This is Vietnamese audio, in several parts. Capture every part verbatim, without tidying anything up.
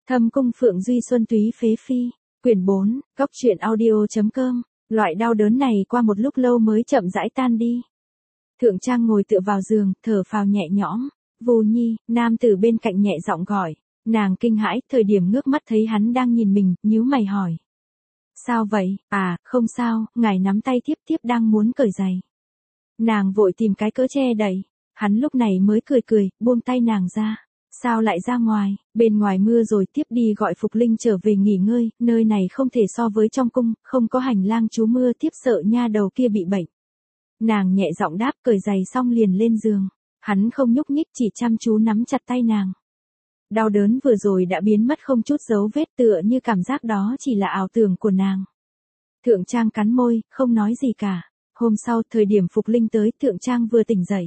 Thâm cung Phượng Duy Xuân Túy Phế Phi, quyển bốn, góc truyện audio.com, loại đau đớn này qua một lúc lâu mới chậm rãi tan đi. Thượng Trang ngồi tựa vào giường, thở phào nhẹ nhõm, Vô Nhi, nam tử bên cạnh nhẹ giọng gọi, nàng kinh hãi, thời điểm ngước mắt thấy hắn đang nhìn mình, nhíu mày hỏi. Sao vậy, à, không sao, ngài nắm tay tiếp tiếp đang muốn cởi giày. Nàng vội tìm cái cỡ che đậy, hắn lúc này mới cười cười, buông tay nàng ra. Sao lại ra ngoài, bên ngoài mưa rồi tiếp đi gọi Phục Linh trở về nghỉ ngơi, nơi này không thể so với trong cung, không có hành lang trú mưa tiếp sợ nha đầu kia bị bệnh. Nàng nhẹ giọng đáp cởi giày xong liền lên giường, hắn không nhúc nhích chỉ chăm chú nắm chặt tay nàng. Đau đớn vừa rồi đã biến mất không chút dấu vết tựa như cảm giác đó chỉ là ảo tưởng của nàng. Thượng Trang cắn môi, không nói gì cả. Hôm sau thời điểm Phục Linh tới Thượng Trang vừa tỉnh dậy.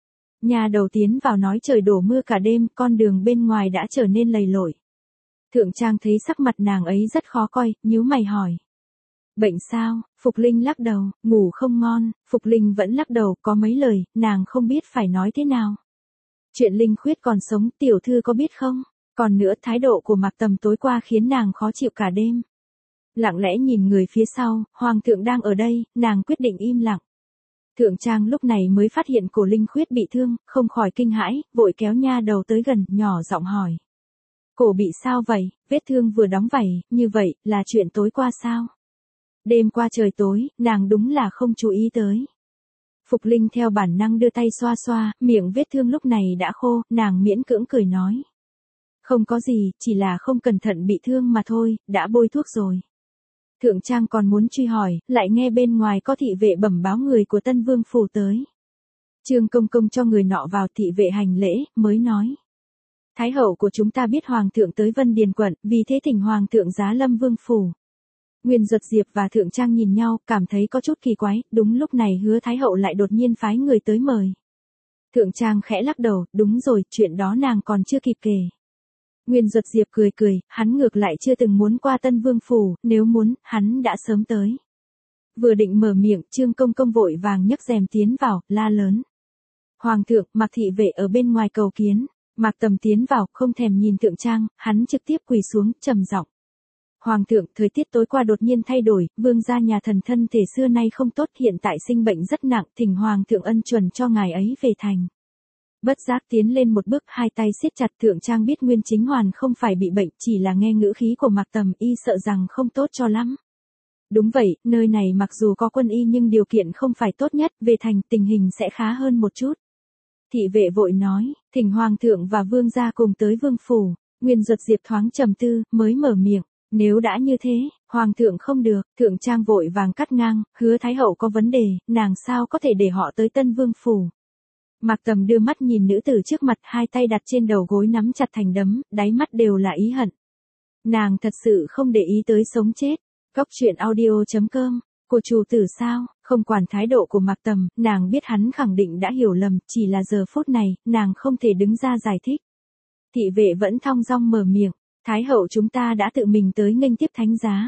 Nhà đầu tiến vào nói trời đổ mưa cả đêm, con đường bên ngoài đã trở nên lầy lội. Thượng Trang thấy sắc mặt nàng ấy rất khó coi, nhíu mày hỏi. Bệnh sao? Phục Linh lắc đầu, ngủ không ngon. Phục Linh vẫn lắc đầu, có mấy lời, nàng không biết phải nói thế nào. Chuyện Linh Khuyết còn sống, tiểu thư có biết không? Còn nữa thái độ của Mạc Tầm tối qua khiến nàng khó chịu cả đêm. Lặng lẽ nhìn người phía sau, Hoàng thượng đang ở đây, nàng quyết định im lặng. Thượng Trang lúc này mới phát hiện cổ Linh Khuyết bị thương, không khỏi kinh hãi, vội kéo nha đầu tới gần, nhỏ giọng hỏi. Cổ bị sao vậy, vết thương vừa đóng vảy, như vậy, là chuyện tối qua sao? Đêm qua trời tối, nàng đúng là không chú ý tới. Phục Linh theo bản năng đưa tay xoa xoa, miệng vết thương lúc này đã khô, nàng miễn cưỡng cười nói. Không có gì, chỉ là không cẩn thận bị thương mà thôi, đã bôi thuốc rồi. Thượng Trang còn muốn truy hỏi, lại nghe bên ngoài có thị vệ bẩm báo người của Tân Vương phủ tới. Trương công công cho người nọ vào thị vệ hành lễ, mới nói. Thái hậu của chúng ta biết Hoàng thượng tới Vân Điền quận, vì thế thỉnh Hoàng thượng giá Lâm Vương phủ. Nguyên Duật Diệp và Thượng Trang nhìn nhau, cảm thấy có chút kỳ quái, đúng lúc này Hứa Thái hậu lại đột nhiên phái người tới mời. Thượng Trang khẽ lắc đầu, đúng rồi, chuyện đó nàng còn chưa kịp kể. Nguyên Duật Diệp cười cười, hắn ngược lại chưa từng muốn qua Tân Vương phủ, nếu muốn, hắn đã sớm tới. Vừa định mở miệng, Trương công công vội vàng nhấc rèm tiến vào, la lớn. Hoàng thượng, Mạc thị vệ ở bên ngoài cầu kiến. Mạc Tầm tiến vào, không thèm nhìn Thượng Trang, hắn trực tiếp quỳ xuống, trầm giọng. Hoàng thượng, thời tiết tối qua đột nhiên thay đổi, vương gia nhà thần thân thể xưa nay không tốt, hiện tại sinh bệnh rất nặng, thỉnh Hoàng thượng ân chuẩn cho ngài ấy về thành. Bất giác tiến lên một bước, hai tay siết chặt. Thượng Trang biết Nguyên Chính Hoàn không phải bị bệnh, chỉ là nghe ngữ khí của Mạc Tầm, y sợ rằng không tốt cho lắm. Đúng vậy, nơi này mặc dù có quân y nhưng điều kiện không phải tốt nhất, về thành tình hình sẽ khá hơn một chút. Thị vệ vội nói, thỉnh Hoàng thượng và vương gia cùng tới vương phủ. Nguyên Duật Diệp thoáng trầm tư, mới mở miệng. Nếu đã như thế, Hoàng thượng không được. Thượng Trang vội vàng cắt ngang, Hứa Thái hậu có vấn đề, nàng sao có thể để họ tới Tân Vương phủ. Mạc Tầm đưa mắt nhìn nữ tử trước mặt, hai tay đặt trên đầu gối nắm chặt thành đấm, đáy mắt đều là ý hận. Nàng thật sự không để ý tới sống chết. Góc truyện audio.com, của chủ tử sao, không quản thái độ của Mạc Tầm, nàng biết hắn khẳng định đã hiểu lầm, chỉ là giờ phút này, nàng không thể đứng ra giải thích. Thị vệ vẫn thong dong mở miệng, Thái hậu chúng ta đã tự mình tới nghênh tiếp thánh giá.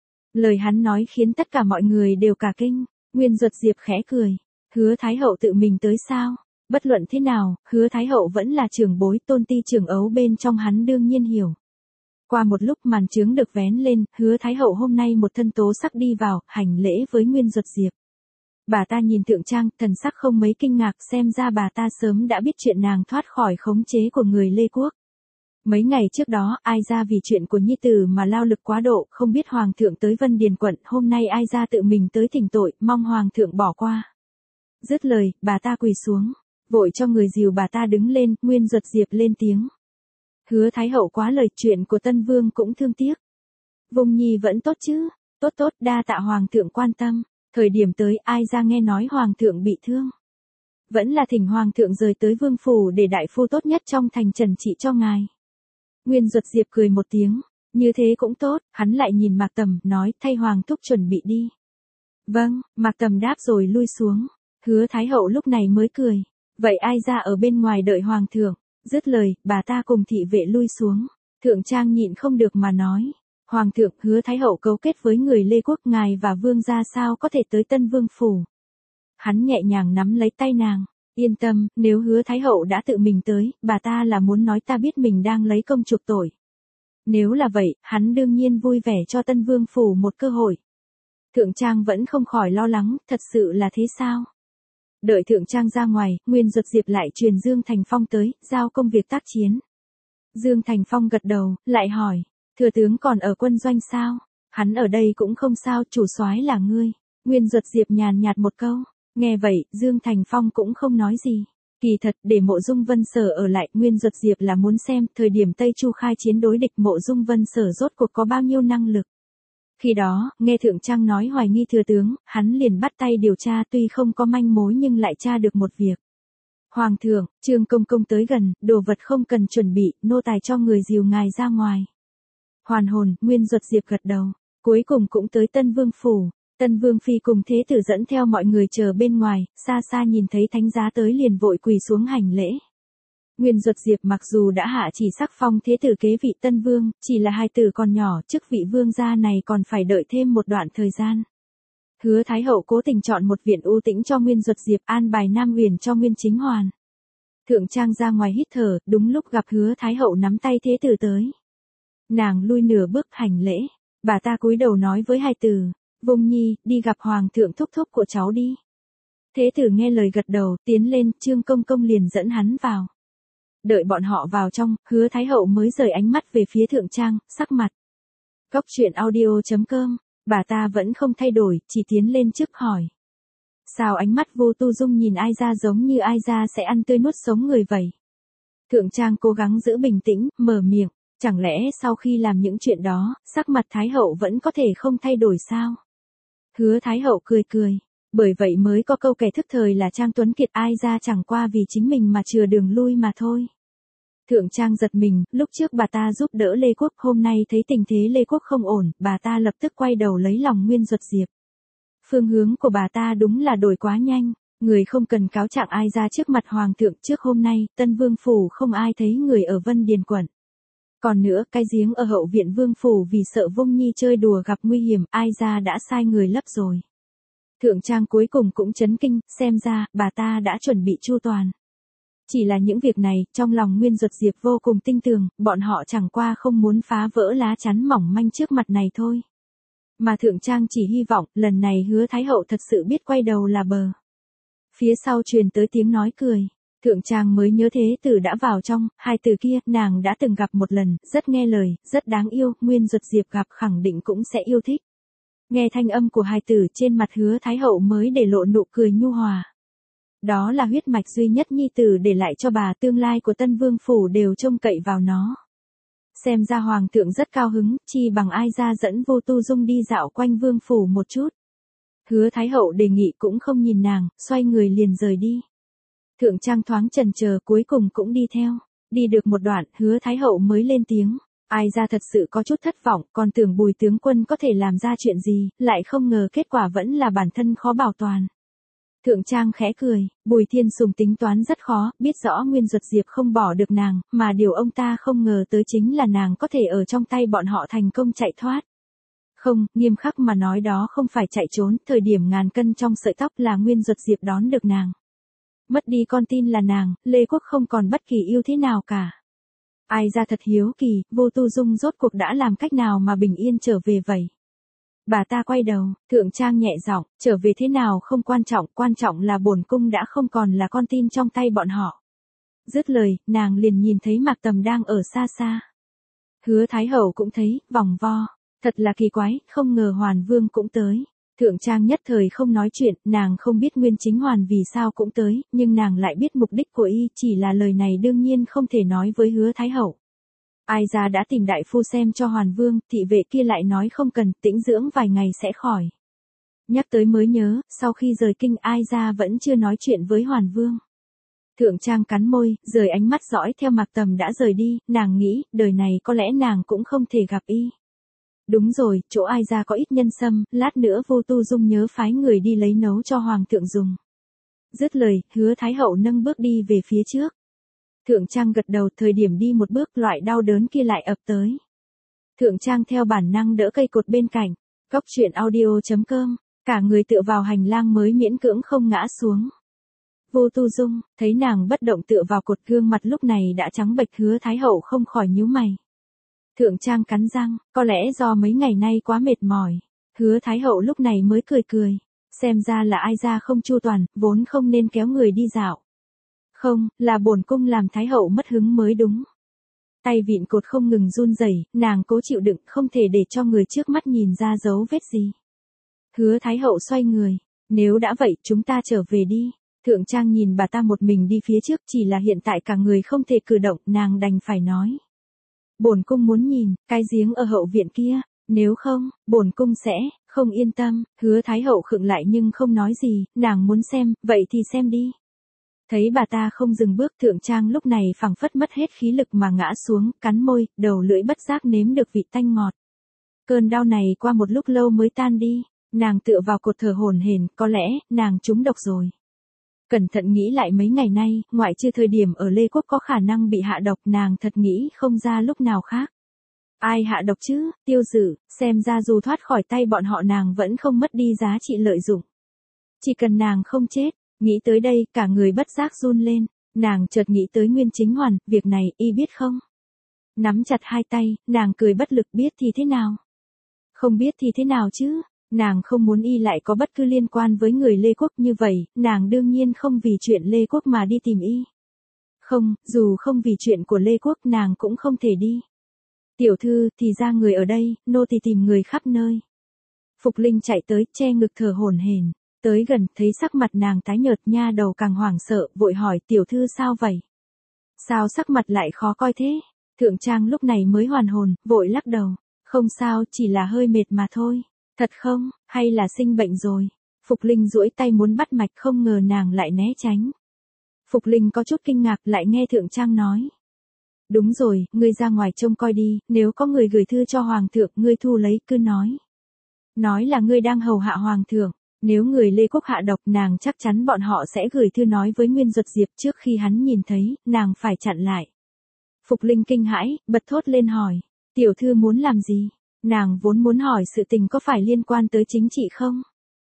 Lời hắn nói khiến tất cả mọi người đều cả kinh. Nguyên Duật Diệp khẽ cười, Hứa Thái hậu tự mình tới sao? Bất luận thế nào, Hứa Thái hậu vẫn là trưởng bối, tôn ti trưởng ấu bên trong hắn đương nhiên hiểu. Qua một lúc màn trướng được vén lên, Hứa Thái hậu hôm nay một thân tố sắc đi vào, hành lễ với Nguyên Duật Diệp. Bà ta nhìn Thượng Trang, thần sắc không mấy kinh ngạc, xem ra bà ta sớm đã biết chuyện nàng thoát khỏi khống chế của người Lê Quốc. Mấy ngày trước đó, ai ra vì chuyện của nhi tử mà lao lực quá độ, không biết Hoàng thượng tới Vân Điền quận, hôm nay ai ra tự mình tới thỉnh tội, mong Hoàng thượng bỏ qua. Dứt lời, bà ta quỳ xuống, vội cho người dìu bà ta đứng lên, Nguyên Duật Diệp lên tiếng. Hứa Thái hậu quá lời, chuyện của Tân Vương cũng thương tiếc. Vung Nhi vẫn tốt chứ? Tốt tốt, đa tạ Hoàng thượng quan tâm. Thời điểm tới, ai ra nghe nói Hoàng thượng bị thương. Vẫn là thỉnh Hoàng thượng rời tới vương phủ để đại phu tốt nhất trong thành trần trị cho ngài. Nguyên Duật Diệp cười một tiếng, như thế cũng tốt, hắn lại nhìn Mạc Tầm, nói, thay Hoàng thúc chuẩn bị đi. Vâng, Mạc Tầm đáp rồi lui xuống. Hứa Thái hậu lúc này mới cười, vậy ai ra ở bên ngoài đợi Hoàng thượng. Dứt lời, bà ta cùng thị vệ lui xuống. Thượng Trang nhịn không được mà nói, Hoàng thượng, Hứa Thái hậu cấu kết với người Lê Quốc, ngài và vương gia sao có thể tới Tân Vương phủ. Hắn nhẹ nhàng nắm lấy tay nàng. Yên tâm, nếu Hứa Thái hậu đã tự mình tới, bà ta là muốn nói ta biết mình đang lấy công chuộc tội. Nếu là vậy, hắn đương nhiên vui vẻ cho Tân Vương Phủ một cơ hội. Thượng Trang vẫn không khỏi lo lắng, thật sự là thế sao? Đợi Thượng Trang ra ngoài, Nguyên Duật Diệp lại truyền Dương Thành Phong tới, giao công việc tác chiến. Dương Thành Phong gật đầu, lại hỏi, thừa tướng còn ở quân doanh sao? Hắn ở đây cũng không sao, chủ soái là ngươi. Nguyên Duật Diệp nhàn nhạt một câu, nghe vậy, Dương Thành Phong cũng không nói gì. Kỳ thật, để Mộ Dung Vân Sở ở lại, Nguyên Duật Diệp là muốn xem, thời điểm Tây Chu khai chiến đối địch Mộ Dung Vân Sở rốt cuộc có bao nhiêu năng lực. Khi đó, nghe Thượng Trang nói hoài nghi thừa tướng, hắn liền bắt tay điều tra, tuy không có manh mối nhưng lại tra được một việc. Hoàng thượng, Trương Công Công tới gần, đồ vật không cần chuẩn bị, nô tài cho người dìu ngài ra ngoài. Hoàn hồn, Nguyên Duật Diệp gật đầu, cuối cùng cũng tới Tân Vương Phủ. Tân Vương Phi cùng Thế Tử dẫn theo mọi người chờ bên ngoài, xa xa nhìn thấy thánh giá tới liền vội quỳ xuống hành lễ. Nguyên Duật Diệp mặc dù đã hạ chỉ sắc phong Thế Tử kế vị Tân Vương, chỉ là hai tử còn nhỏ, chức vị vương gia này còn phải đợi thêm một đoạn thời gian. Hứa Thái Hậu cố tình chọn một viện u tĩnh cho Nguyên Duật Diệp, an bài Nam Uyển cho Nguyên Chính Hoàn. Thượng Trang ra ngoài hít thở, đúng lúc gặp Hứa Thái Hậu nắm tay Thế Tử tới. Nàng lui nửa bước hành lễ, bà ta cúi đầu nói với hai tử, Vung Nhi, đi gặp Hoàng thượng thúc thúc của cháu đi. Thế Tử nghe lời gật đầu, tiến lên, Trương Công Công liền dẫn hắn vào. Đợi bọn họ vào trong, Hứa Thái Hậu mới rời ánh mắt về phía Thượng Trang, sắc mặt. Góc truyện audio chấm com, bà ta vẫn không thay đổi, chỉ tiến lên trước hỏi. Sao ánh mắt Vô Tu Dung nhìn ai ra giống như ai ra sẽ ăn tươi nuốt sống người vậy? Thượng Trang cố gắng giữ bình tĩnh, mở miệng, chẳng lẽ sau khi làm những chuyện đó, sắc mặt Thái Hậu vẫn có thể không thay đổi sao? Hứa Thái Hậu cười cười, bởi vậy mới có câu kẻ thức thời là Trang Tuấn Kiệt, ai ra chẳng qua vì chính mình mà chừa đường lui mà thôi. Thượng Trang giật mình, lúc trước bà ta giúp đỡ Lê Quốc, hôm nay thấy tình thế Lê Quốc không ổn, bà ta lập tức quay đầu lấy lòng Nguyên Duật Diệp. Phương hướng của bà ta đúng là đổi quá nhanh, người không cần cáo trạng ai ra trước mặt Hoàng thượng, trước hôm nay, Tân Vương Phủ không ai thấy người ở Vân Điền Quận. Còn nữa, cái giếng ở hậu viện Vương Phủ vì sợ Vung Nhi chơi đùa gặp nguy hiểm, ai ra đã sai người lấp rồi. Thượng Trang cuối cùng cũng chấn kinh, xem ra, bà ta đã chuẩn bị chu toàn. Chỉ là những việc này, trong lòng Nguyên Duật Diệp vô cùng tinh tường, bọn họ chẳng qua không muốn phá vỡ lá chắn mỏng manh trước mặt này thôi. Mà Thượng Trang chỉ hy vọng, lần này Hứa Thái Hậu thật sự biết quay đầu là bờ. Phía sau truyền tới tiếng nói cười. Thượng Trang mới nhớ Thế Tử đã vào trong, hai từ kia, nàng đã từng gặp một lần, rất nghe lời, rất đáng yêu, Nguyên Duật Diệp gặp khẳng định cũng sẽ yêu thích. Nghe thanh âm của hai tử trên mặt Hứa Thái Hậu mới để lộ nụ cười nhu hòa. Đó là huyết mạch duy nhất nhi tử để lại cho bà, tương lai của Tân Vương Phủ đều trông cậy vào nó. Xem ra Hoàng thượng rất cao hứng, chi bằng ai ra dẫn Vô Tu Dung đi dạo quanh Vương Phủ một chút. Hứa Thái Hậu đề nghị cũng không nhìn nàng, xoay người liền rời đi. Thượng Trang thoáng chần chờ cuối cùng cũng đi theo. Đi được một đoạn, Hứa Thái Hậu mới lên tiếng. Ai ra thật sự có chút thất vọng, còn tưởng Bùi tướng quân có thể làm ra chuyện gì, lại không ngờ kết quả vẫn là bản thân khó bảo toàn. Thượng Trang khẽ cười, Bùi Thiên Sùng tính toán rất khó, biết rõ Nguyên Duật Diệp không bỏ được nàng, mà điều ông ta không ngờ tới chính là nàng có thể ở trong tay bọn họ thành công chạy thoát. Không, nghiêm khắc mà nói đó không phải chạy trốn, thời điểm ngàn cân trong sợi tóc là Nguyên Duật Diệp đón được nàng. Mất đi con tin là nàng, Lê Quốc không còn bất kỳ ưu thế nào cả. Ai ra thật hiếu kỳ, Vô Tu Dung rốt cuộc đã làm cách nào mà bình yên trở về vậy? Bà ta quay đầu, Thượng Trang nhẹ giọng, trở về thế nào không quan trọng, quan trọng là bổn cung đã không còn là con tin trong tay bọn họ. Dứt lời, nàng liền nhìn thấy Mạc Tầm đang ở xa xa. Hứa Thái Hậu cũng thấy, vòng vo, thật là kỳ quái, không ngờ Hoàn Vương cũng tới. Thượng Trang nhất thời không nói chuyện, nàng không biết Nguyên Chính Hoàn vì sao cũng tới, nhưng nàng lại biết mục đích của y, chỉ là lời này đương nhiên không thể nói với Hứa Thái Hậu. Ai ra đã tìm đại phu xem cho Hoàn Vương, thị vệ kia lại nói không cần, tĩnh dưỡng vài ngày sẽ khỏi. Nhắc tới mới nhớ, sau khi rời kinh ai ra vẫn chưa nói chuyện với Hoàn Vương. Thượng Trang cắn môi, rời ánh mắt dõi theo Mạc Tầm đã rời đi, nàng nghĩ, đời này có lẽ nàng cũng không thể gặp y. Đúng rồi, chỗ ai ra có ít nhân sâm, lát nữa Vô Tu Dung nhớ phái người đi lấy nấu cho Hoàng thượng dùng. Dứt lời, Hứa Thái Hậu nâng bước đi về phía trước. Thượng Trang gật đầu, thời điểm đi một bước loại đau đớn kia lại ập tới. Thượng Trang theo bản năng đỡ cây cột bên cạnh. Góc truyện audio chấm com, cả người tựa vào hành lang mới miễn cưỡng không ngã xuống. Vô Tu Dung, thấy nàng bất động tựa vào cột, gương mặt lúc này đã trắng bệch, Hứa Thái Hậu không khỏi nhíu mày. Thượng Trang cắn răng, có lẽ do mấy ngày nay quá mệt mỏi. Hứa Thái Hậu lúc này mới cười cười. Xem ra là ai ra không chu toàn, vốn không nên kéo người đi dạo. Không, là bổn cung làm Thái Hậu mất hứng mới đúng. Tay vịn cột không ngừng run rẩy, nàng cố chịu đựng, không thể để cho người trước mắt nhìn ra dấu vết gì. Hứa Thái Hậu xoay người. Nếu đã vậy, chúng ta trở về đi. Thượng Trang nhìn bà ta một mình đi phía trước, chỉ là hiện tại cả người không thể cử động, nàng đành phải nói. Bổn cung muốn nhìn, cái giếng ở hậu viện kia, nếu không, bổn cung sẽ, không yên tâm. Hứa Thái Hậu khựng lại nhưng không nói gì, nàng muốn xem, vậy thì xem đi. Thấy bà ta không dừng bước, Thượng Trang lúc này phảng phất mất hết khí lực mà ngã xuống, cắn môi, đầu lưỡi bất giác nếm được vị tanh ngọt. Cơn đau này qua một lúc lâu mới tan đi, nàng tựa vào cột thở hổn hển, có lẽ, nàng trúng độc rồi. Cẩn thận nghĩ lại mấy ngày nay, ngoại trừ thời điểm ở Lê Quốc có khả năng bị hạ độc, nàng thật nghĩ không ra lúc nào khác. Ai hạ độc chứ, Tiêu Dự, xem ra dù thoát khỏi tay bọn họ nàng vẫn không mất đi giá trị lợi dụng. Chỉ cần nàng không chết, nghĩ tới đây cả người bất giác run lên, nàng chợt nghĩ tới Nguyên Chính Hoàn, việc này y biết không? Nắm chặt hai tay, nàng cười bất lực, biết thì thế nào? Không biết thì thế nào chứ? Nàng không muốn y lại có bất cứ liên quan với người Lê Quốc như vậy, nàng đương nhiên không vì chuyện Lê Quốc mà đi tìm y. Không, dù không vì chuyện của Lê Quốc nàng cũng không thể đi. Tiểu thư, thì ra người ở đây, nô tỳ tìm người khắp nơi. Phục Linh chạy tới, che ngực thở hổn hển, tới gần, thấy sắc mặt nàng tái nhợt, nha đầu càng hoảng sợ, vội hỏi, tiểu thư sao vậy? Sao sắc mặt lại khó coi thế? Thượng Trang lúc này mới hoàn hồn, vội lắc đầu, không sao, chỉ là hơi mệt mà thôi. Thật không, hay là sinh bệnh rồi? Phục Linh duỗi tay muốn bắt mạch, không ngờ nàng lại né tránh. Phục Linh có chút kinh ngạc, lại nghe Thượng Trang nói. Đúng rồi, ngươi ra ngoài trông coi đi, nếu có người gửi thư cho Hoàng thượng, ngươi thu lấy, cứ nói. Nói là ngươi đang hầu hạ Hoàng thượng, nếu người Lê Quốc hạ độc nàng chắc chắn bọn họ sẽ gửi thư nói với Nguyên Duật Diệp, trước khi hắn nhìn thấy, nàng phải chặn lại. Phục Linh kinh hãi, bật thốt lên hỏi, tiểu thư muốn làm gì? Nàng vốn muốn hỏi sự tình có phải liên quan tới chính trị không?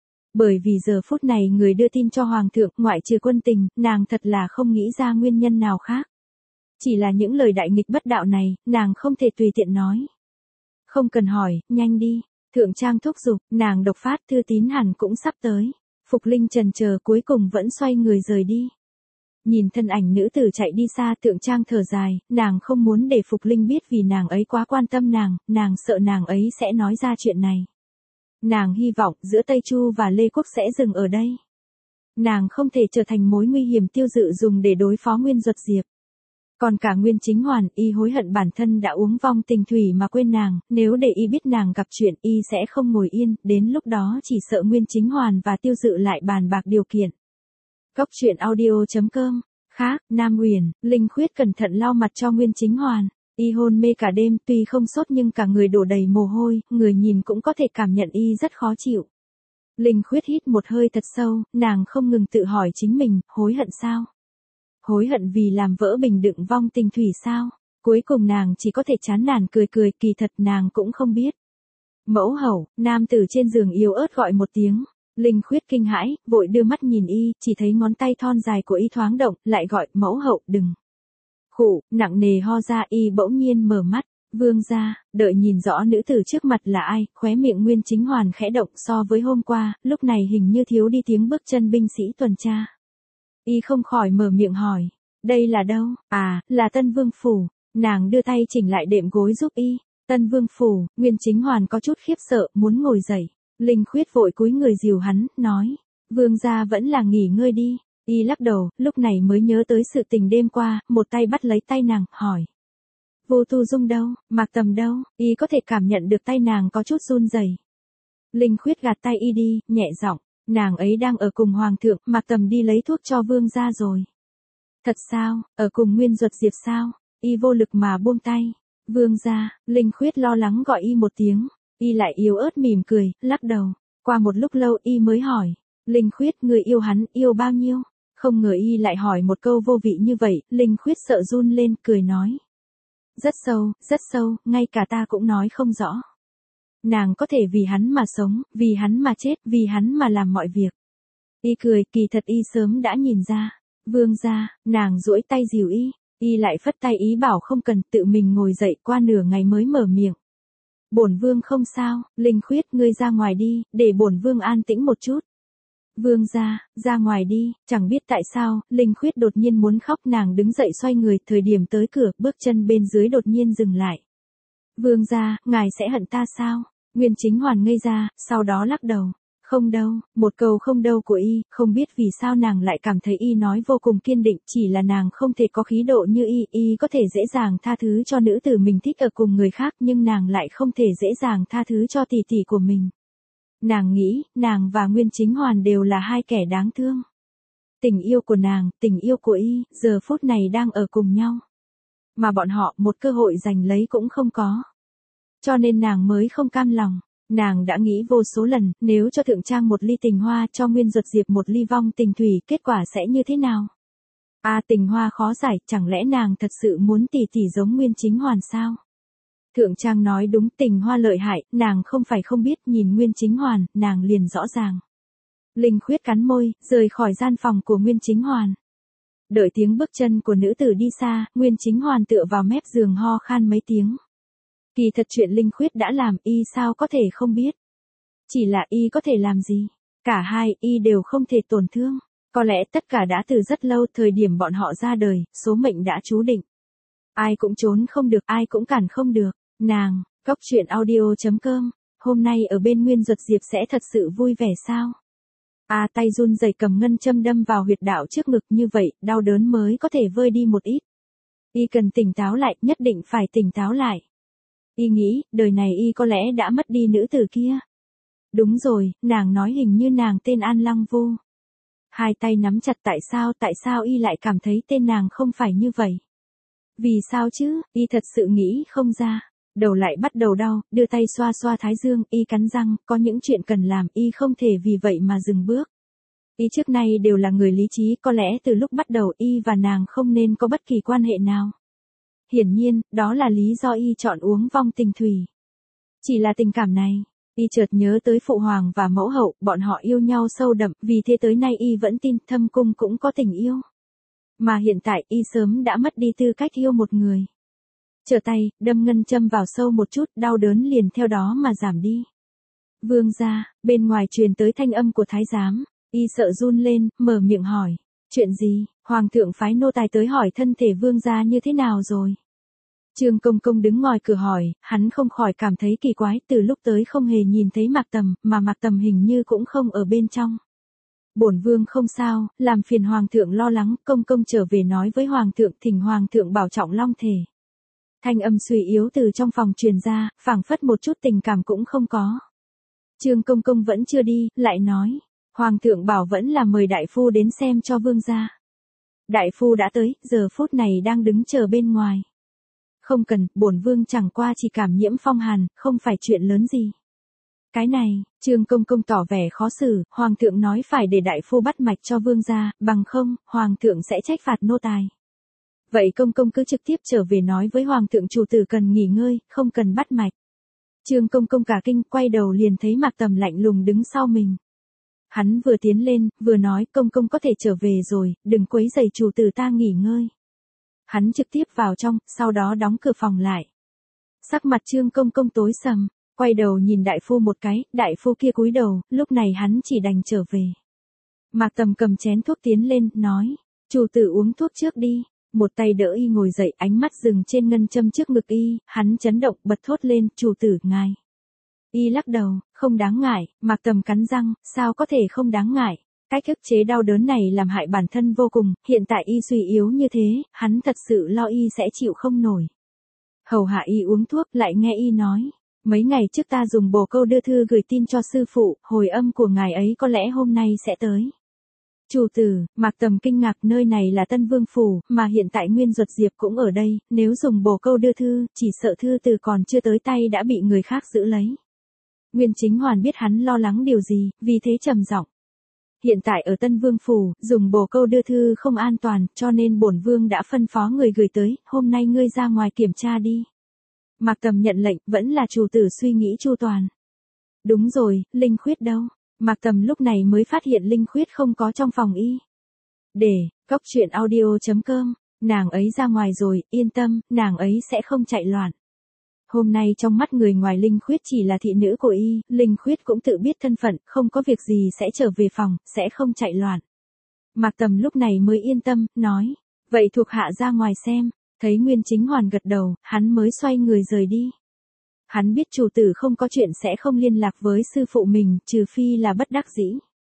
Bởi vì giờ phút này người đưa tin cho Hoàng thượng, ngoại trừ Quân Tình, nàng thật là không nghĩ ra nguyên nhân nào khác. Chỉ là những lời đại nghịch bất đạo này, nàng không thể tùy tiện nói. Không cần hỏi, nhanh đi. Thượng Trang thúc giục, nàng độc phát, thư tín hẳn cũng sắp tới. Phục Linh trần chờ, cuối cùng vẫn xoay người rời đi. Nhìn thân ảnh nữ tử chạy đi xa, Thượng Trang thở dài, nàng không muốn để Phục Linh biết vì nàng ấy quá quan tâm nàng, nàng sợ nàng ấy sẽ nói ra chuyện này. Nàng hy vọng giữa Tây Chu và Lê Quốc sẽ dừng ở đây. Nàng không thể trở thành mối nguy hiểm Tiêu Dự dùng để đối phó Nguyên Duật Diệp. Còn cả Nguyên Chính Hoàn, y hối hận bản thân đã uống vong tình thủy mà quên nàng, nếu để y biết nàng gặp chuyện y sẽ không ngồi yên, đến lúc đó chỉ sợ Nguyên Chính Hoàn và Tiêu Dự lại bàn bạc điều kiện. Góc truyện audio chấm com. Khác, Nam Huyền, Linh Khuyết cẩn thận lau mặt cho Nguyên Chính Hoàn. Y hôn mê cả đêm, tuy không sốt nhưng cả người đổ đầy mồ hôi, người nhìn cũng có thể cảm nhận y rất khó chịu. Linh Khuyết hít một hơi thật sâu, nàng không ngừng tự hỏi chính mình, hối hận sao? Hối hận vì làm vỡ bình đựng vong tình thủy sao? Cuối cùng nàng chỉ có thể chán nản cười cười, kỳ thật nàng cũng không biết. Mẫu hậu, nam tử trên giường yếu ớt gọi một tiếng. Linh Khuyết kinh hãi, vội đưa mắt nhìn y, chỉ thấy ngón tay thon dài của y thoáng động, lại gọi, mẫu hậu, đừng. Khụ, nặng nề ho ra, y bỗng nhiên mở mắt, vương gia, đợi nhìn rõ nữ tử trước mặt là ai, khóe miệng Nguyên Chính Hoàn khẽ động, so với hôm qua, lúc này hình như thiếu đi tiếng bước chân binh sĩ tuần tra. Y không khỏi mở miệng hỏi, đây là đâu? À, là Tân Vương Phủ. Nàng đưa tay chỉnh lại đệm gối giúp y. Tân Vương Phủ, Nguyên Chính Hoàn có chút khiếp sợ, muốn ngồi dậy. Linh Khuyết vội cúi người dìu hắn, nói, vương gia vẫn là nghỉ ngơi đi. Y lắc đầu, lúc này mới nhớ tới sự tình đêm qua, một tay bắt lấy tay nàng, hỏi. Vô Tu Dung đâu, Mạc Tầm đâu? Y có thể cảm nhận được tay nàng có chút run rẩy. Linh Khuyết gạt tay y đi, nhẹ giọng, nàng ấy đang ở cùng Hoàng thượng, Mạc Tầm đi lấy thuốc cho vương gia rồi. Thật sao, ở cùng Nguyên Duật Diệp sao? Y vô lực mà buông tay. Vương gia, Linh Khuyết lo lắng gọi y một tiếng. Y lại yếu ớt mỉm cười, lắc đầu. Qua một lúc lâu y mới hỏi. Linh Khuyết, người yêu hắn, yêu bao nhiêu? Không ngờ y lại hỏi một câu vô vị như vậy, Linh Khuyết sợ run lên, cười nói. Rất sâu, rất sâu, ngay cả ta cũng nói không rõ. Nàng có thể vì hắn mà sống, vì hắn mà chết, vì hắn mà làm mọi việc. Y cười, kỳ thật y sớm đã nhìn ra. Vương gia, nàng duỗi tay dìu y. Y lại phất tay ý bảo không cần, tự mình ngồi dậy, qua nửa ngày mới mở miệng. Bổn vương không sao, Linh Khuyết ngươi ra ngoài đi, để bổn vương an tĩnh một chút. Vương gia, ra ngoài đi, chẳng biết tại sao, Linh Khuyết đột nhiên muốn khóc, nàng đứng dậy xoay người, thời điểm tới cửa, bước chân bên dưới đột nhiên dừng lại. Vương gia, ngài sẽ hận ta sao? Nguyên Chính Hoàn ngây ra, sau đó lắc đầu. Không đâu, một câu không đâu của y, không biết vì sao nàng lại cảm thấy y nói vô cùng kiên định, chỉ là nàng không thể có khí độ như y, y có thể dễ dàng tha thứ cho nữ tử mình thích ở cùng người khác, nhưng nàng lại không thể dễ dàng tha thứ cho tỷ tỷ của mình. Nàng nghĩ, nàng và Nguyên Chính Hoàn đều là hai kẻ đáng thương. Tình yêu của nàng, tình yêu của y, giờ phút này đang ở cùng nhau. Mà bọn họ một cơ hội giành lấy cũng không có. Cho nên nàng mới không cam lòng. Nàng đã nghĩ vô số lần, nếu cho Thượng Trang một ly tình hoa, cho Nguyên Duật Diệp một ly vong tình thủy, kết quả sẽ như thế nào? À, tình hoa khó giải, chẳng lẽ nàng thật sự muốn tỷ tỷ giống Nguyên Chính Hoàn sao? Thượng Trang nói đúng, tình hoa lợi hại, nàng không phải không biết, nhìn Nguyên Chính Hoàn, nàng liền rõ ràng. Linh Khuyết cắn môi, rời khỏi gian phòng của Nguyên Chính Hoàn. Đợi tiếng bước chân của nữ tử đi xa, Nguyên Chính Hoàn tựa vào mép giường ho khan mấy tiếng. Kỳ thật chuyện Linh Khuyết đã làm, y sao có thể không biết. Chỉ là y có thể làm gì? Cả hai, y đều không thể tổn thương. Có lẽ tất cả đã từ rất lâu, thời điểm bọn họ ra đời, số mệnh đã chú định. Ai cũng trốn không được, ai cũng cản không được. Nàng, Cóc Truyện Audio chấm com, hôm nay ở bên Nguyên Duật Diệp sẽ thật sự vui vẻ sao? À, tay run rẩy cầm ngân châm đâm vào huyệt đạo trước ngực, như vậy, đau đớn mới có thể vơi đi một ít. Y cần tỉnh táo lại, nhất định phải tỉnh táo lại. Y nghĩ, đời này y có lẽ đã mất đi nữ tử kia. Đúng rồi, nàng nói hình như nàng tên An Lăng Vô. Hai tay nắm chặt, tại sao, tại sao y lại cảm thấy tên nàng không phải như vậy? Vì sao chứ, y thật sự nghĩ không ra. Đầu lại bắt đầu đau, đưa tay xoa xoa thái dương, y cắn răng, có những chuyện cần làm, y không thể vì vậy mà dừng bước. Y trước nay đều là người lý trí, có lẽ từ lúc bắt đầu y và nàng không nên có bất kỳ quan hệ nào. Hiển nhiên, đó là lý do y chọn uống vong tình thủy. Chỉ là tình cảm này, y chợt nhớ tới phụ hoàng và mẫu hậu, bọn họ yêu nhau sâu đậm, vì thế tới nay y vẫn tin thâm cung cũng có tình yêu. Mà hiện tại y sớm đã mất đi tư cách yêu một người. Trở tay, đâm ngân châm vào sâu một chút, đau đớn liền theo đó mà giảm đi. Vương gia, bên ngoài truyền tới thanh âm của thái giám, y sợ run lên, mở miệng hỏi. Chuyện gì? Hoàng thượng phái nô tài tới hỏi thân thể vương gia như thế nào rồi? Trương Công Công đứng ngoài cửa hỏi, hắn không khỏi cảm thấy kỳ quái, từ lúc tới không hề nhìn thấy Mạc Tầm, mà Mạc Tầm hình như cũng không ở bên trong. Bổn vương không sao, làm phiền hoàng thượng lo lắng, Công Công trở về nói với hoàng thượng, thỉnh hoàng thượng bảo trọng long thể. Thanh âm suy yếu từ trong phòng truyền ra, phảng phất một chút tình cảm cũng không có. Trương Công Công vẫn chưa đi, lại nói, hoàng thượng bảo vẫn là mời đại phu đến xem cho vương gia. Đại phu đã tới, giờ phút này đang đứng chờ bên ngoài. Không cần, bổn vương chẳng qua chỉ cảm nhiễm phong hàn, không phải chuyện lớn gì. Cái này, Trương Công Công tỏ vẻ khó xử, hoàng thượng nói phải để đại phu bắt mạch cho vương gia, bằng không, hoàng thượng sẽ trách phạt nô tài. Vậy Công Công cứ trực tiếp trở về nói với hoàng thượng chủ tử cần nghỉ ngơi, không cần bắt mạch. Trương Công Công cả kinh, quay đầu liền thấy Mạc Tầm lạnh lùng đứng sau mình. Hắn vừa tiến lên, vừa nói, Công Công có thể trở về rồi, đừng quấy rầy chủ tử ta nghỉ ngơi. Hắn trực tiếp vào trong, sau đó đóng cửa phòng lại. Sắc mặt Trương Công Công tối sầm, quay đầu nhìn đại phu một cái, đại phu kia cúi đầu, lúc này hắn chỉ đành trở về. Mạc Tầm cầm chén thuốc tiến lên, nói, chủ tử uống thuốc trước đi. Một tay đỡ y ngồi dậy, ánh mắt dừng trên ngân châm trước ngực y, hắn chấn động, bật thốt lên, chủ tử, ngài. Y lắc đầu, không đáng ngại, Mạc Tầm cắn răng, sao có thể không đáng ngại. Cách ức chế đau đớn này làm hại bản thân vô cùng, hiện tại y suy yếu như thế, hắn thật sự lo y sẽ chịu không nổi. Hầu hạ y uống thuốc, lại nghe y nói, mấy ngày trước ta dùng bồ câu đưa thư gửi tin cho sư phụ, hồi âm của ngài ấy có lẽ hôm nay sẽ tới. Chủ tử, Mạc Tầm kinh ngạc, nơi này là Tân Vương Phủ, mà hiện tại Nguyên Duật Diệp cũng ở đây, nếu dùng bồ câu đưa thư, chỉ sợ thư từ còn chưa tới tay đã bị người khác giữ lấy. Nguyên Chính Hoàn biết hắn lo lắng điều gì, vì thế trầm giọng. Hiện tại ở Tân Vương Phủ, dùng bồ câu đưa thư không an toàn, cho nên bổn vương đã phân phó người gửi tới, hôm nay ngươi ra ngoài kiểm tra đi. Mạc Tầm nhận lệnh, vẫn là chủ tử suy nghĩ chu toàn. Đúng rồi, Linh Khuyết đâu? Mạc Tầm lúc này mới phát hiện Linh Khuyết không có trong phòng y. Để, Cóc Truyện Audio chấm com Nàng ấy ra ngoài rồi, yên tâm, nàng ấy sẽ không chạy loạn. Hôm nay trong mắt người ngoài Linh Khuyết chỉ là thị nữ của y, Linh Khuyết cũng tự biết thân phận, không có việc gì sẽ trở về phòng, sẽ không chạy loạn. Mạc Tầm lúc này mới yên tâm, nói, vậy thuộc hạ ra ngoài xem, thấy Nguyên Chính Hoàn gật đầu, hắn mới xoay người rời đi. Hắn biết chủ tử không có chuyện sẽ không liên lạc với sư phụ mình, trừ phi là bất đắc dĩ.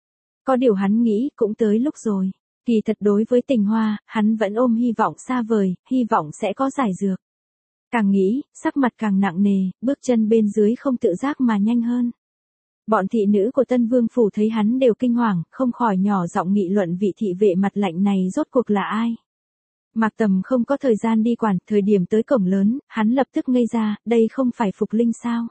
Có điều hắn nghĩ cũng tới lúc rồi. Kỳ thật đối với Tình Hoa, hắn vẫn ôm hy vọng xa vời, hy vọng sẽ có giải dược. Càng nghĩ, sắc mặt càng nặng nề, bước chân bên dưới không tự giác mà nhanh hơn. Bọn thị nữ của Tân Vương Phủ thấy hắn đều kinh hoàng, không khỏi nhỏ giọng nghị luận vị thị vệ mặt lạnh này rốt cuộc là ai. Mạc Tầm không có thời gian đi quản, thời điểm tới cổng lớn, hắn lập tức ngây ra, đây không phải Phục Linh sao.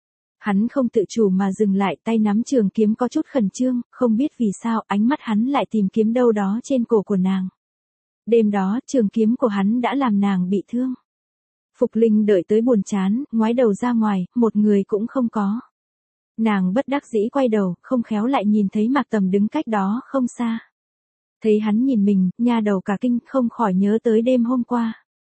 Hắn không tự chủ mà dừng lại, tay nắm trường kiếm có chút khẩn trương, không biết vì sao ánh mắt hắn lại tìm kiếm đâu đó trên cổ của nàng. Đêm đó, trường kiếm của hắn đã làm nàng bị thương. Phục Linh đợi tới buồn chán, ngoái đầu ra ngoài, một người cũng không có. Nàng bất đắc dĩ quay đầu, không khéo lại nhìn thấy Mạc Tầm đứng cách đó không xa. Thấy hắn nhìn mình, nha đầu cả kinh, không khỏi nhớ tới đêm hôm qua.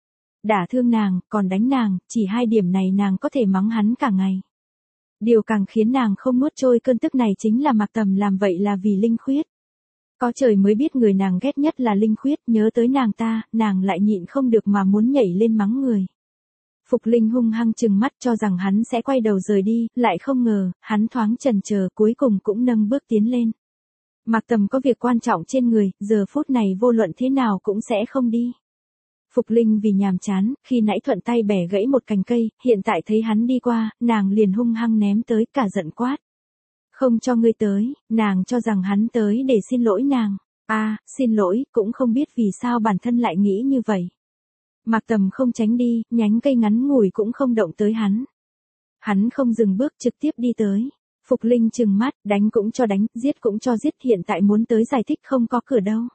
Đả thương nàng, còn đánh nàng, chỉ hai điểm này nàng có thể mắng hắn cả ngày. Điều càng khiến nàng không nuốt trôi cơn tức này chính là Mạc Tầm làm vậy là vì Linh Khuyết. Có trời mới biết người nàng ghét nhất là Linh Khuyết, nhớ tới nàng ta, nàng lại nhịn không được mà muốn nhảy lên mắng người. Phục Linh hung hăng trừng mắt cho rằng hắn sẽ quay đầu rời đi, lại không ngờ, hắn thoáng chần chờ cuối cùng cũng nâng bước tiến lên. Mạc Tầm có việc quan trọng trên người, giờ phút này vô luận thế nào cũng sẽ không đi. Phục Linh vì nhàm chán, khi nãy thuận tay bẻ gãy một cành cây, hiện tại thấy hắn đi qua, nàng liền hung hăng ném tới, cả giận quát. Không cho ngươi tới, nàng cho rằng hắn tới để xin lỗi nàng. À, xin lỗi, cũng không biết vì sao bản thân lại nghĩ như vậy. Mạc Tầm không tránh đi, nhánh cây ngắn ngủi cũng không động tới hắn. Hắn không dừng bước trực tiếp đi tới. Phục Linh trừng mắt, đánh cũng cho đánh, giết cũng cho giết, hiện tại muốn tới giải thích không có cửa đâu.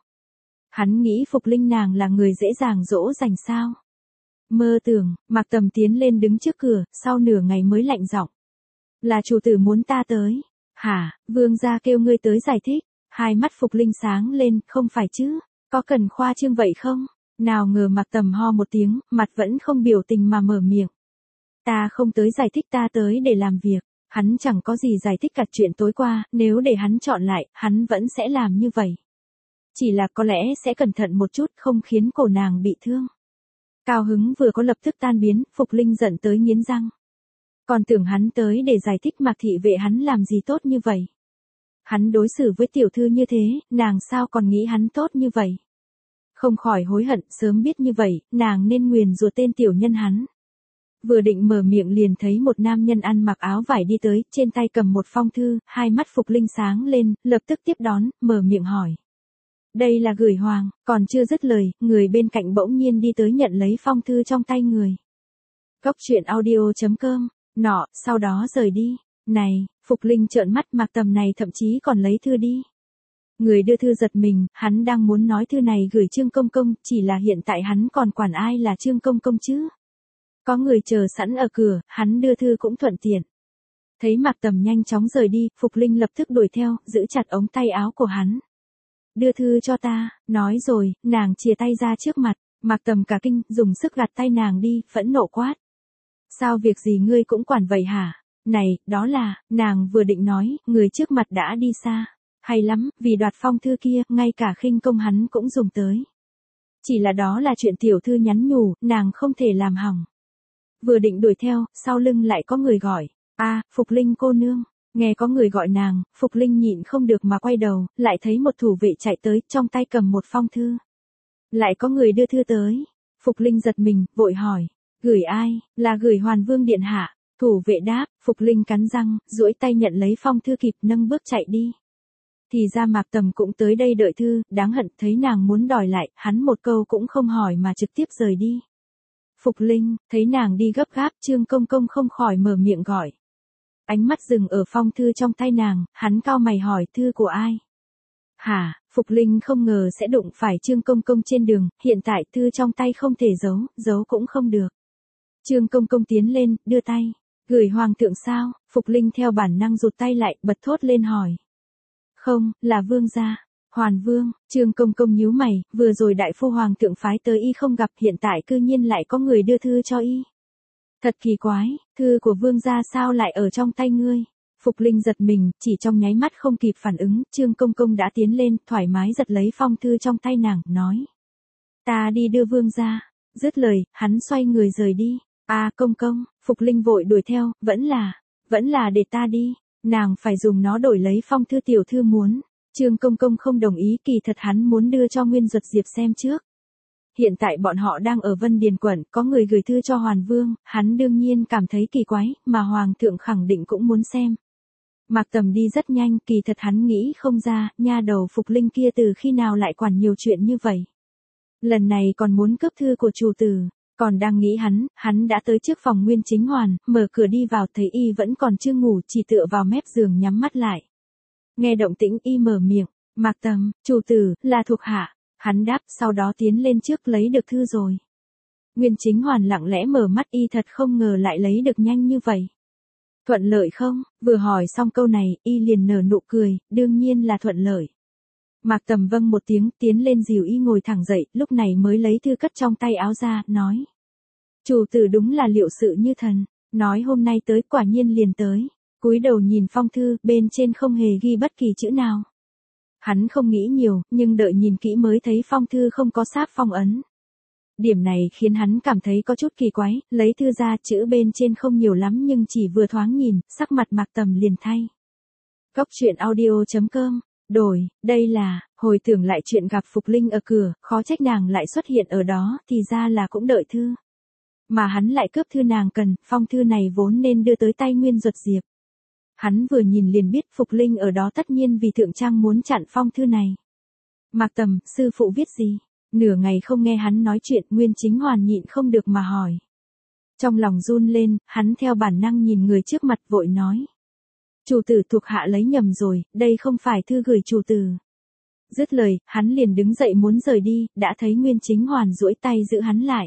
Hắn nghĩ Phục Linh nàng là người dễ dàng dỗ dành sao. Mơ tưởng, Mạc Tầm tiến lên đứng trước cửa, sau nửa ngày mới lạnh giọng. Là chủ tử muốn ta tới. Hả, vương gia kêu ngươi tới giải thích. Hai mắt Phục Linh sáng lên, không phải chứ, có cần khoa trương vậy không? Nào ngờ Mạc Tầm ho một tiếng, mặt vẫn không biểu tình mà mở miệng. Ta không tới giải thích, ta tới để làm việc. Hắn chẳng có gì giải thích cả chuyện tối qua, nếu để hắn chọn lại, hắn vẫn sẽ làm như vậy. Chỉ là có lẽ sẽ cẩn thận một chút, không khiến cổ nàng bị thương. Cao hứng vừa có lập tức tan biến, Phục Linh giận tới nghiến răng. Còn tưởng hắn tới để giải thích Mạc thị vệ hắn làm gì tốt như vậy. Hắn đối xử với tiểu thư như thế, nàng sao còn nghĩ hắn tốt như vậy. Không khỏi hối hận, sớm biết như vậy, nàng nên nguyền rủa tên tiểu nhân hắn. Vừa định mở miệng liền thấy một nam nhân ăn mặc áo vải đi tới, trên tay cầm một phong thư, hai mắt Phục Linh sáng lên, lập tức tiếp đón, mở miệng hỏi. Đây là gửi hoàng, còn chưa dứt lời, người bên cạnh bỗng nhiên đi tới nhận lấy phong thư trong tay người. Cốc truyện audio chấm com, nọ, sau đó rời đi. Này, Phục Linh trợn mắt, Mạc Tầm này thậm chí còn lấy thư đi. Người đưa thư giật mình, hắn đang muốn nói thư này gửi Trương Công Công, chỉ là hiện tại hắn còn quản ai là Trương Công Công chứ. Có người chờ sẵn ở cửa, hắn đưa thư cũng thuận tiện. Thấy Mạc Tầm nhanh chóng rời đi, Phục Linh lập tức đuổi theo, giữ chặt ống tay áo của hắn. Đưa thư cho ta, nói rồi, nàng chìa tay ra trước mặt, Mạc Tầm cả kinh, dùng sức gạt tay nàng đi, phẫn nộ quát. Sao việc gì ngươi cũng quản vậy hả? Này, đó là, nàng vừa định nói, người trước mặt đã đi xa. Hay lắm, vì đoạt phong thư kia, ngay cả khinh công hắn cũng dùng tới. Chỉ là đó là chuyện tiểu thư nhắn nhủ, nàng không thể làm hỏng. Vừa định đuổi theo, sau lưng lại có người gọi. A, Phục Linh cô nương. Nghe có người gọi nàng, Phục Linh nhịn không được mà quay đầu, lại thấy một thủ vệ chạy tới, trong tay cầm một phong thư. Lại có người đưa thư tới. Phục Linh giật mình, vội hỏi. Gửi ai? Là gửi Hoàn Vương điện hạ. Thủ vệ đáp, Phục Linh cắn răng, duỗi tay nhận lấy phong thư kịp nâng bước chạy đi. Thì ra Mạc Tầm cũng tới đây đợi thư, đáng hận, thấy nàng muốn đòi lại, hắn một câu cũng không hỏi mà trực tiếp rời đi. Phục Linh, thấy nàng đi gấp gáp, Trương Công Công không khỏi mở miệng gọi. Ánh mắt dừng ở phong thư trong tay nàng, hắn cau mày hỏi, thư của ai? Hả, Phục Linh không ngờ sẽ đụng phải Trương Công Công trên đường, hiện tại thư trong tay không thể giấu, giấu cũng không được. Trương Công Công tiến lên, đưa tay. Gửi hoàng thượng sao? Phục Linh theo bản năng rụt tay lại, bật thốt lên hỏi. Không, là vương gia. Hoàn Vương, Trương Công Công nhíu mày, vừa rồi đại phu hoàng thượng phái tới y không gặp, hiện tại cư nhiên lại có người đưa thư cho y. Thật kỳ quái, thư của vương gia sao lại ở trong tay ngươi? Phục Linh giật mình, chỉ trong nháy mắt không kịp phản ứng, Trương Công Công đã tiến lên, thoải mái giật lấy phong thư trong tay nàng, nói. Ta đi đưa vương gia. Dứt lời, hắn xoay người rời đi. À Công Công, Phục Linh vội đuổi theo, vẫn là, vẫn là để ta đi. Nàng phải dùng nó đổi lấy phong thư tiểu thư muốn. Trương Công Công không đồng ý, kỳ thật hắn muốn đưa cho Nguyên Duật Diệp xem trước. Hiện tại bọn họ đang ở Vân Điền quận, có người gửi thư cho Hoàn Vương, hắn đương nhiên cảm thấy kỳ quái, mà Hoàng thượng khẳng định cũng muốn xem. Mạc Tầm đi rất nhanh, kỳ thật hắn nghĩ không ra, nha đầu Phục Linh kia từ khi nào lại quản nhiều chuyện như vậy. Lần này còn muốn cướp thư của chủ tử, còn đang nghĩ hắn, hắn đã tới trước phòng Nguyên Chính Hoàn, mở cửa đi vào thấy y vẫn còn chưa ngủ, chỉ tựa vào mép giường nhắm mắt lại. Nghe động tĩnh y mở miệng, Mạc Tầm, chủ tử, là thuộc hạ. Hắn đáp, sau đó tiến lên trước lấy được thư rồi. Nguyên Chính Hoàn lặng lẽ mở mắt, y thật không ngờ lại lấy được nhanh như vậy. Thuận lợi không? Vừa hỏi xong câu này, y liền nở nụ cười, đương nhiên là thuận lợi. Mạc Tầm vâng một tiếng, tiến lên dìu y ngồi thẳng dậy, lúc này mới lấy thư cất trong tay áo ra, nói. Chủ tử đúng là liệu sự như thần, nói hôm nay tới quả nhiên liền tới. Cúi đầu nhìn phong thư, bên trên không hề ghi bất kỳ chữ nào. Hắn không nghĩ nhiều, nhưng đợi nhìn kỹ mới thấy phong thư không có sáp phong ấn. Điểm này khiến hắn cảm thấy có chút kỳ quái, lấy thư ra, chữ bên trên không nhiều lắm nhưng chỉ vừa thoáng nhìn, sắc mặt Mạc Tầm liền thay. Góc truyện audio chấm com, đổi, đây là, hồi tưởng lại chuyện gặp Phục Linh ở cửa, khó trách nàng lại xuất hiện ở đó, thì ra là cũng đợi thư. Mà hắn lại cướp thư nàng cần, phong thư này vốn nên đưa tới tay Nguyên Duật Diệp. Hắn vừa nhìn liền biết Phục Linh ở đó tất nhiên vì thượng trang muốn chặn phong thư này. Mạc Tầm, sư phụ viết gì? Nửa ngày không nghe hắn nói chuyện, Nguyên Chính Hoàn nhịn không được mà hỏi. Trong lòng run lên, hắn theo bản năng nhìn người trước mặt vội nói. Chủ tử thuộc hạ lấy nhầm rồi, đây không phải thư gửi chủ tử. Dứt lời, hắn liền đứng dậy muốn rời đi, đã thấy Nguyên Chính Hoàn duỗi tay giữ hắn lại.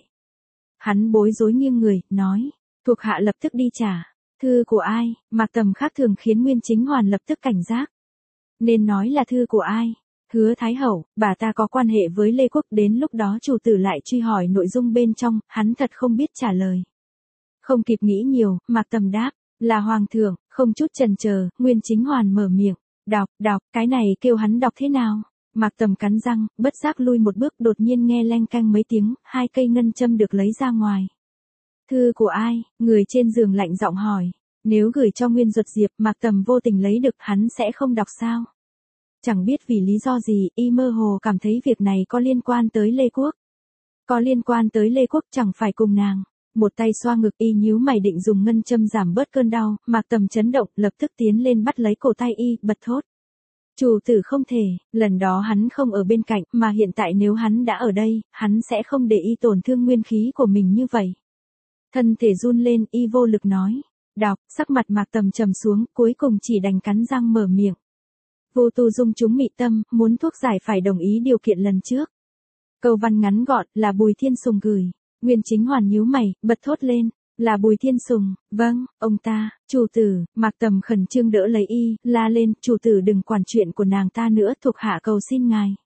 Hắn bối rối nghiêng người, nói, thuộc hạ lập tức đi trả. Thư của ai? Mạc Tầm khác thường khiến Nguyên Chính Hoàn lập tức cảnh giác. Nên nói là thư của ai? Hứa Thái Hậu, bà ta có quan hệ với Lê Quốc, đến lúc đó chủ tử lại truy hỏi nội dung bên trong, hắn thật không biết trả lời. Không kịp nghĩ nhiều, Mạc Tầm đáp, là Hoàng thượng, không chút chần chờ, Nguyên Chính Hoàn mở miệng, đọc, đọc, cái này kêu hắn đọc thế nào? Mạc Tầm cắn răng, bất giác lui một bước, đột nhiên nghe leng canh mấy tiếng, hai cây ngân châm được lấy ra ngoài. Thư của ai? Người trên giường lạnh giọng hỏi. Nếu gửi cho Nguyên Duật Diệp, Mạc Tầm vô tình lấy được, hắn sẽ không đọc sao? Chẳng biết vì lý do gì, y mơ hồ cảm thấy việc này có liên quan tới Lê Quốc. Có liên quan tới Lê Quốc, chẳng phải cùng nàng. Một tay xoa ngực, y nhíu mày định dùng ngân châm giảm bớt cơn đau, Mạc Tầm chấn động, lập tức tiến lên bắt lấy cổ tay y, bật thốt. Chủ tử không thể, lần đó hắn không ở bên cạnh, mà hiện tại nếu hắn đã ở đây, hắn sẽ không để y tổn thương nguyên khí của mình như vậy. Thân thể run lên, y vô lực nói. Đọc, sắc mặt Mạc Tầm trầm xuống, cuối cùng chỉ đành cắn răng mở miệng. Vô tu dung chúng mị tâm, muốn thuốc giải phải đồng ý điều kiện lần trước. Câu văn ngắn gọn, là Bùi Thiên Sùng gửi. Nguyên Chính Hoàn nhíu mày, bật thốt lên. Là Bùi Thiên Sùng, vâng, ông ta, chủ tử, Mạc Tầm khẩn trương đỡ lấy y, la lên, chủ tử đừng quản chuyện của nàng ta nữa, thuộc hạ cầu xin ngài.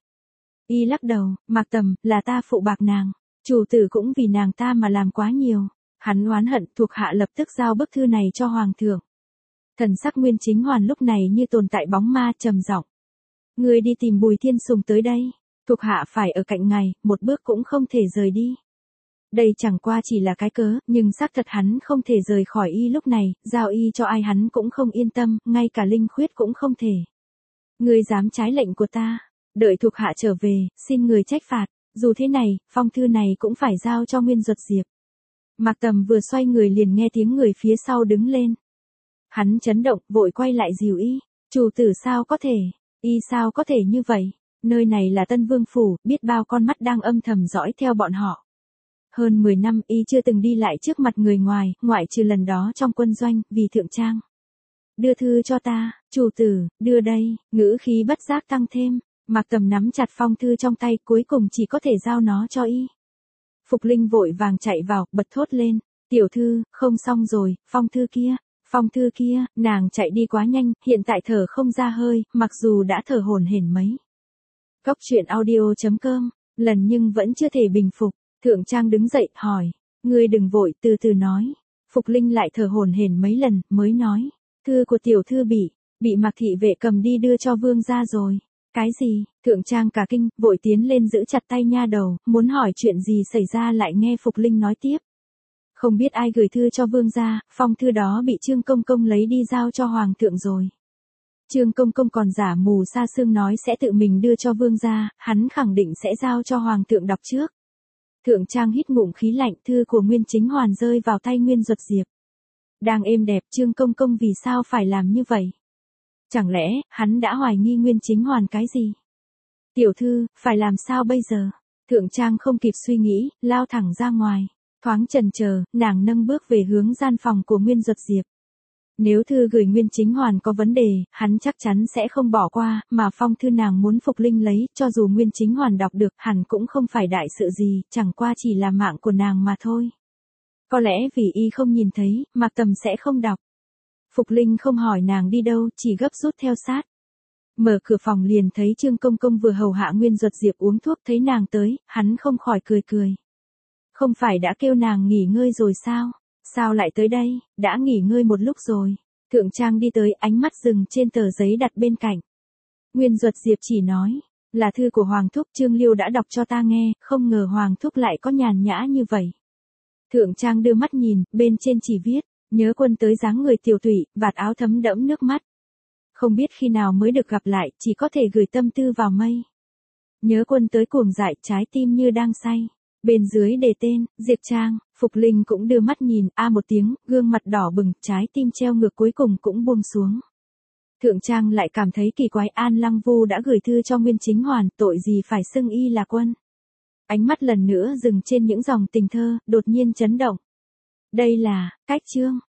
Y lắc đầu, Mạc Tầm, là ta phụ bạc nàng. Chủ tử cũng vì nàng ta mà làm quá nhiều. Hắn oán hận, thuộc hạ lập tức giao bức thư này cho Hoàng thượng. Thần sắc Nguyên Chính Hoàn lúc này như tồn tại bóng ma, trầm giọng. Người đi tìm Bùi Thiên Sùng tới đây, thuộc hạ phải ở cạnh ngài, một bước cũng không thể rời đi. Đây chẳng qua chỉ là cái cớ, nhưng xác thật hắn không thể rời khỏi y lúc này, giao y cho ai hắn cũng không yên tâm, ngay cả Linh Khuyết cũng không thể. Người dám trái lệnh của ta, đợi thuộc hạ trở về, xin người trách phạt, dù thế này, phong thư này cũng phải giao cho Nguyên Duật Diệp. Mạc Tầm vừa xoay người liền nghe tiếng người phía sau đứng lên. Hắn chấn động, vội quay lại dìu y. Chủ tử sao có thể, y sao có thể như vậy, nơi này là Tân Vương Phủ, biết bao con mắt đang âm thầm dõi theo bọn họ. Hơn mười năm y chưa từng đi lại trước mặt người ngoài, ngoại trừ lần đó trong quân doanh, vì thượng trang. Đưa thư cho ta, chủ tử, đưa đây, ngữ khí bất giác tăng thêm. Mạc Tầm nắm chặt phong thư trong tay, cuối cùng chỉ có thể giao nó cho y. Phục Linh vội vàng chạy vào, bật thốt lên. Tiểu thư, không xong rồi, phong thư kia, phong thư kia, nàng chạy đi quá nhanh, hiện tại thở không ra hơi, mặc dù đã thở hổn hển mấy. Cóc truyện audio chấm com, lần nhưng vẫn chưa thể bình phục. Thượng Trang đứng dậy, hỏi. Ngươi đừng vội, từ từ nói. Phục Linh lại thở hổn hển mấy lần, mới nói. Thư của tiểu thư bị, bị Mạc thị vệ cầm đi đưa cho vương gia rồi. Cái gì? Thượng Trang cả kinh, vội tiến lên giữ chặt tay nha đầu, muốn hỏi chuyện gì xảy ra lại nghe Phục Linh nói tiếp. Không biết ai gửi thư cho vương gia, phong thư đó bị Trương Công Công lấy đi giao cho hoàng thượng rồi. Trương Công Công còn giả mù sa sương nói sẽ tự mình đưa cho vương gia, hắn khẳng định sẽ giao cho hoàng thượng đọc trước. Thượng Trang hít ngụm khí lạnh, thư của Nguyên Chính Hoàn rơi vào tay Nguyên Duật Diệp. Đang êm đẹp, Trương Công Công vì sao phải làm như vậy? Chẳng lẽ, hắn đã hoài nghi Nguyên Chính Hoàn cái gì? Tiểu thư, phải làm sao bây giờ? Thượng Trang không kịp suy nghĩ, lao thẳng ra ngoài. Thoáng chần chờ, nàng nâng bước về hướng gian phòng của Nguyên Duật Diệp. Nếu thư gửi Nguyên Chính Hoàn có vấn đề, hắn chắc chắn sẽ không bỏ qua, mà phong thư nàng muốn Phục Linh lấy, cho dù Nguyên Chính Hoàn đọc được, hẳn cũng không phải đại sự gì, chẳng qua chỉ là mạng của nàng mà thôi. Có lẽ vì y không nhìn thấy, Mạc Tầm sẽ không đọc. Phục Linh không hỏi nàng đi đâu, chỉ gấp rút theo sát. Mở cửa phòng liền thấy Trương Công Công vừa hầu hạ Nguyên Duật Diệp uống thuốc, thấy nàng tới, hắn không khỏi cười cười. Không phải đã kêu nàng nghỉ ngơi rồi sao? Sao lại tới đây, đã nghỉ ngơi một lúc rồi. Thượng Trang đi tới, ánh mắt dừng trên tờ giấy đặt bên cạnh. Nguyên Duật Diệp chỉ nói, là thư của Hoàng Thúc, Trương Liêu đã đọc cho ta nghe, không ngờ Hoàng Thúc lại có nhàn nhã như vậy. Thượng Trang đưa mắt nhìn, bên trên chỉ viết, nhớ quân tới dáng người tiểu tụy, vạt áo thấm đẫm nước mắt. Không biết khi nào mới được gặp lại, chỉ có thể gửi tâm tư vào mây. Nhớ quân tới cuồng dại, trái tim như đang say. Bên dưới đề tên, Diệp Trang, Phục Linh cũng đưa mắt nhìn, a một tiếng, gương mặt đỏ bừng, trái tim treo ngược cuối cùng cũng buông xuống. Thượng Trang lại cảm thấy kỳ quái, An Lăng Vu đã gửi thư cho Nguyên Chính Hoàn, tội gì phải xưng y là quân. Ánh mắt lần nữa dừng trên những dòng tình thơ, đột nhiên chấn động. Đây là, cách chương.